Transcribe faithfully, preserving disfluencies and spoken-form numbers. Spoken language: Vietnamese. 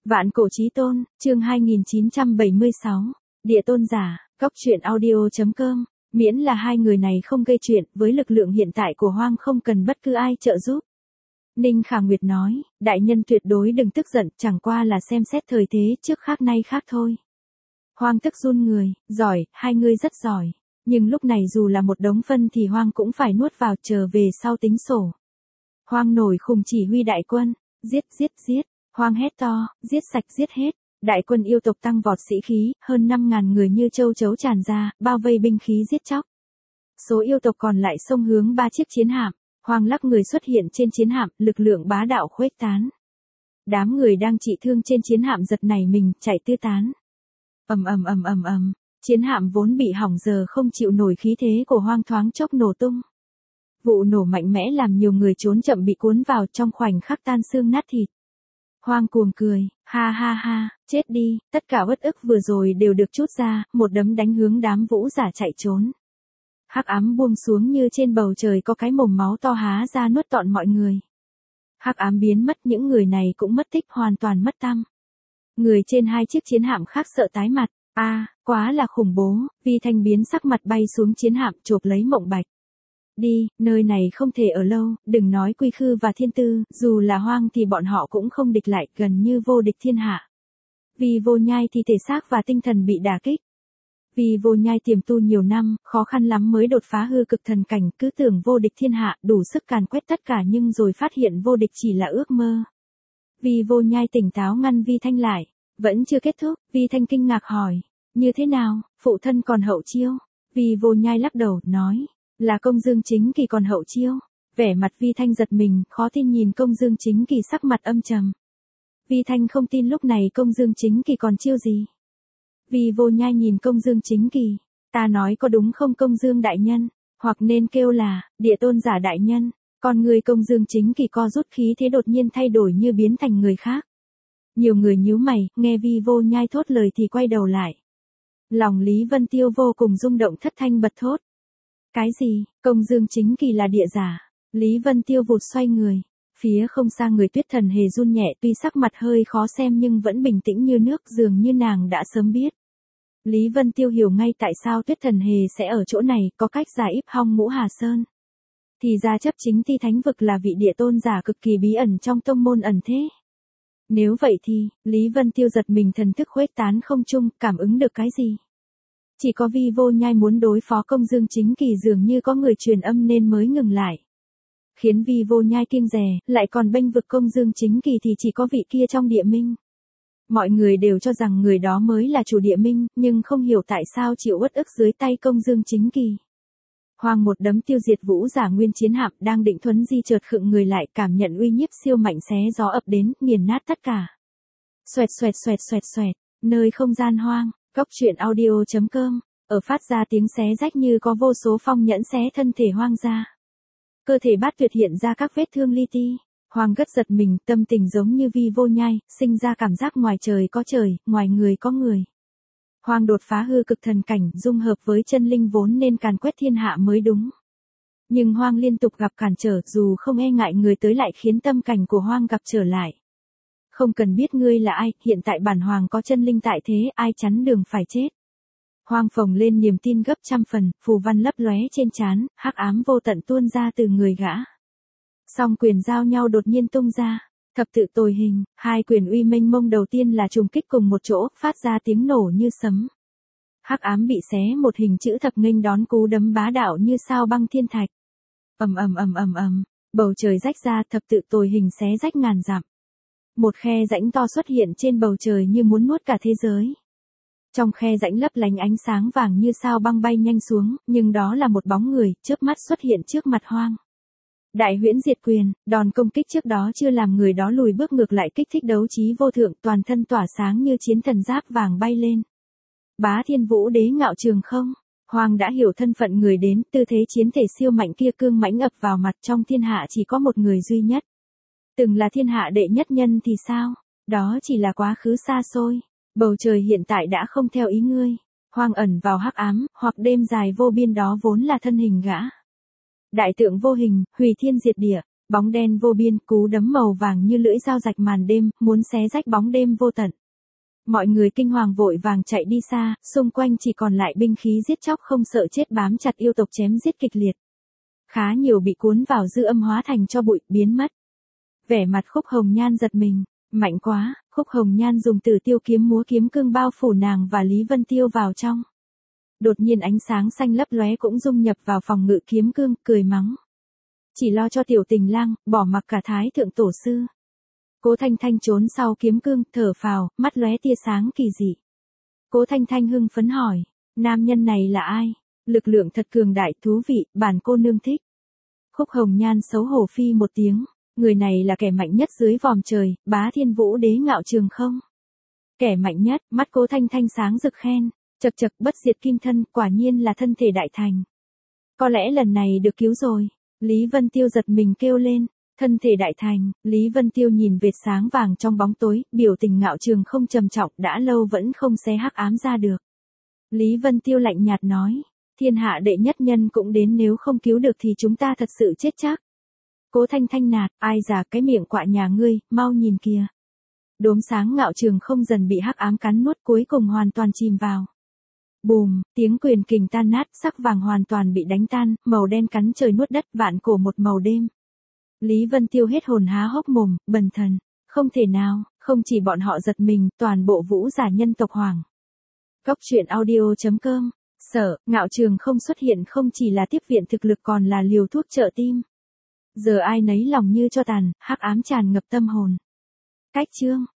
Vạn cổ chí tôn, chương hai nghìn chín trăm bảy mươi sáu, địa tôn giả, góc truyện audio chấm com, miễn là hai người này không gây chuyện, với lực lượng hiện tại của Hoang không cần bất cứ ai trợ giúp. Ninh Khả Nguyệt nói, đại nhân tuyệt đối đừng tức giận, chẳng qua là xem xét thời thế trước khác nay khác thôi. Hoang tức run người, giỏi, hai người rất giỏi, nhưng lúc này dù là một đống phân thì Hoang cũng phải nuốt vào chờ về sau tính sổ. Hoang nổi khùng chỉ huy đại quân, giết giết giết. Hoang hét to, giết sạch giết hết, đại quân yêu tộc tăng vọt sĩ khí, hơn năm ngàn người như châu chấu tràn ra, bao vây binh khí giết chóc. Số yêu tộc còn lại xông hướng ba chiếc chiến hạm, Hoang lắc người xuất hiện trên chiến hạm, lực lượng bá đạo khuếch tán. Đám người đang trị thương trên chiến hạm giật nảy mình, chạy tứ tán. Ầm ầm ầm ầm ầm, chiến hạm vốn bị hỏng giờ không chịu nổi khí thế của Hoang thoáng chốc nổ tung. Vụ nổ mạnh mẽ làm nhiều người trốn chậm bị cuốn vào trong khoảnh khắc tan xương nát thịt. Hoang cuồng cười, ha ha ha, chết đi, tất cả uất ức vừa rồi đều được trút ra, một đấm đánh hướng đám vũ giả chạy trốn. Hắc ám buông xuống như trên bầu trời có cái mồm máu to há ra nuốt trọn mọi người. Hắc ám biến mất, những người này cũng mất tích, hoàn toàn mất tăm. Người trên hai chiếc chiến hạm khác sợ tái mặt, a, à, quá là khủng bố, Vi Thanh biến sắc mặt bay xuống chiến hạm chộp lấy Mộng Bạch. Đi, nơi này không thể ở lâu, đừng nói Quy Khư và Thiên Tư, dù là Hoang thì bọn họ cũng không địch lại, gần như vô địch thiên hạ. Vì Vô Nhai thì thể xác và tinh thần bị đả kích. Vì Vô Nhai tiềm tu nhiều năm, khó khăn lắm mới đột phá hư cực thần cảnh, cứ tưởng vô địch thiên hạ, đủ sức càn quét tất cả nhưng rồi phát hiện vô địch chỉ là ước mơ. Vì Vô Nhai tỉnh táo ngăn Vi Thanh lại, vẫn chưa kết thúc, Vi Thanh kinh ngạc hỏi, như thế nào, phụ thân còn hậu chiêu? Vì Vô Nhai lắc đầu, nói. Là Công Dương Chính Kỳ còn hậu chiêu. Vẻ mặt Vi Thanh giật mình, khó tin nhìn Công Dương Chính Kỳ sắc mặt âm trầm. Vi Thanh không tin lúc này Công Dương Chính Kỳ còn chiêu gì. Vì Vô Nhai nhìn Công Dương Chính Kỳ, ta nói có đúng không Công Dương đại nhân, hoặc nên kêu là, địa tôn giả đại nhân, còn người Công Dương Chính Kỳ co rút khí thế đột nhiên thay đổi như biến thành người khác. Nhiều người nhíu mày, nghe Vi Vô Nhai thốt lời thì quay đầu lại. Lòng Lý Vân Tiêu vô cùng rung động thất thanh bật thốt. Cái gì, Công Dương Chính Kỳ là địa giả? Lý Vân Tiêu vụt xoay người. Phía không xa người Tuyết Thần Hề run nhẹ, tuy sắc mặt hơi khó xem nhưng vẫn bình tĩnh như nước, dường như nàng đã sớm biết. Lý Vân Tiêu hiểu ngay tại sao Tuyết Thần Hề sẽ ở chỗ này, có cách giải íp hong Ngũ Hà Sơn. Thì ra chấp chính Ti Thánh Vực là vị địa tôn giả cực kỳ bí ẩn trong tông môn ẩn thế. Nếu vậy thì, Lý Vân Tiêu giật mình, thần thức khuếch tán không trung, cảm ứng được cái gì? Chỉ có Vi Vô Nhai muốn đối phó Công Dương Chính Kỳ, dường như có người truyền âm nên mới ngừng lại. Khiến Vi Vô Nhai kiêng dè, lại còn bênh vực Công Dương Chính Kỳ thì chỉ có vị kia trong địa minh. Mọi người đều cho rằng người đó mới là chủ địa minh, nhưng không hiểu tại sao chịu uất ức dưới tay Công Dương Chính Kỳ. Hoang một đấm tiêu diệt vũ giả nguyên chiến hạm, đang định thuấn di chợt khựng người lại, cảm nhận uy nhiếp siêu mạnh xé gió ập đến, nghiền nát tất cả. Xoẹt xoẹt xoẹt xoẹt xoẹt, nơi không gian hoang. Góc truyện audio chấm com, ở phát ra tiếng xé rách như có vô số phong nhẫn xé thân thể Hoang ra. Cơ thể Bát Tuyệt hiện ra các vết thương li ti. Hoang gất giật mình, tâm tình giống như Vi Vô Nhai, sinh ra cảm giác ngoài trời có trời, ngoài người có người. Hoang đột phá hư cực thần cảnh, dung hợp với chân linh vốn nên càn quét thiên hạ mới đúng. Nhưng Hoang liên tục gặp cản trở, dù không e ngại người tới lại khiến tâm cảnh của Hoang gặp trở lại. Không cần biết ngươi là ai, hiện tại bản Hoàng có chân linh tại thế, ai chắn đường phải chết. Hoang phồng lên niềm tin gấp trăm phần, phù văn lấp lóe trên trán, hắc ám vô tận tuôn ra từ người gã. Song quyền giao nhau đột nhiên tung ra, thập tự tồi hình, hai quyền uy mênh mông đầu tiên là trùng kích cùng một chỗ, phát ra tiếng nổ như sấm. Hắc ám bị xé một hình chữ thập nghênh đón cú đấm bá đạo như sao băng thiên thạch. Ầm ầm ầm ầm ầm, bầu trời rách ra, thập tự tồi hình xé rách ngàn dặm. Một khe rãnh to xuất hiện trên bầu trời như muốn nuốt cả thế giới. Trong khe rãnh lấp lánh ánh sáng vàng như sao băng bay nhanh xuống, nhưng đó là một bóng người, chớp mắt xuất hiện trước mặt Hoang. Đại Huyễn Diệt Quyền, đòn công kích trước đó chưa làm người đó lùi bước, ngược lại kích thích đấu trí vô thượng, toàn thân tỏa sáng như chiến thần giáp vàng bay lên. Bá Thiên Vũ Đế Ngạo Trường Không. Hoang đã hiểu thân phận người đến, tư thế chiến thể siêu mạnh kia cương mãnh ập vào mặt, trong thiên hạ chỉ có một người duy nhất. Từng là thiên hạ đệ nhất nhân thì sao? Đó chỉ là quá khứ xa xôi. Bầu trời hiện tại đã không theo ý ngươi. Hoang ẩn vào hắc ám, hoặc đêm dài vô biên đó vốn là thân hình gã. Đại tượng vô hình, hủy thiên diệt địa, Bóng đen vô biên, cú đấm màu vàng như lưỡi dao rạch màn đêm, muốn xé rách bóng đêm vô tận. Mọi người kinh hoàng vội vàng chạy đi xa, xung quanh chỉ còn lại binh khí giết chóc không sợ chết bám chặt yêu tộc chém giết kịch liệt. Khá nhiều bị cuốn vào dư âm hóa thành cho bụi, biến mất. Vẻ mặt Khúc Hồng Nhan giật mình, mạnh quá, Khúc Hồng Nhan dùng Tử Tiêu kiếm múa kiếm cương bao phủ nàng và Lý Vân Tiêu vào trong. Đột nhiên ánh sáng xanh lấp lóe cũng dung nhập vào phòng ngự kiếm cương, cười mắng. Chỉ lo cho tiểu tình lang, bỏ mặc cả thái thượng tổ sư. Cố Thanh Thanh trốn sau kiếm cương, thở phào, mắt lóe tia sáng kỳ dị. Cố Thanh Thanh hưng phấn hỏi, nam nhân này là ai? Lực lượng thật cường đại, thú vị, bản cô nương thích. Khúc Hồng Nhan xấu hổ phi một tiếng, người này là kẻ mạnh nhất dưới vòm trời, Bá Thiên Vũ Đế Ngạo Trường không? Kẻ mạnh nhất, mắt Cố Thanh Thanh sáng rực khen, chậc chậc bất diệt kim thân, quả nhiên là thân thể đại thành. Có lẽ lần này được cứu rồi. Lý Vân Tiêu giật mình kêu lên, thân thể đại thành. Lý Vân Tiêu nhìn vệt sáng vàng trong bóng tối, biểu tình Ngạo Trường không trầm trọng, đã lâu vẫn không xé hắc ám ra được. Lý Vân Tiêu lạnh nhạt nói, thiên hạ đệ nhất nhân cũng đến, nếu không cứu được thì chúng ta thật sự chết chắc. Cố Thanh Thanh nạt, ai già cái miệng quạ nhà ngươi, mau nhìn kìa. Đốm sáng Ngạo Trường không dần bị hắc ám cắn nuốt, cuối cùng hoàn toàn chìm vào. Bùm, tiếng quyền kình tan nát, sắc vàng hoàn toàn bị đánh tan, màu đen cắn trời nuốt đất, vạn cổ một màu đêm. Lý Vân Tiêu hết hồn há hốc mồm, bần thần, không thể nào, không chỉ bọn họ giật mình, toàn bộ vũ giả nhân tộc hoàng. Góc truyện audio chấm com, sợ, Ngạo Trường không xuất hiện không chỉ là tiếp viện thực lực còn là liều thuốc trợ tim. Giờ ai nấy lòng như cho tàn, hắc ám tràn ngập tâm hồn. Cách chương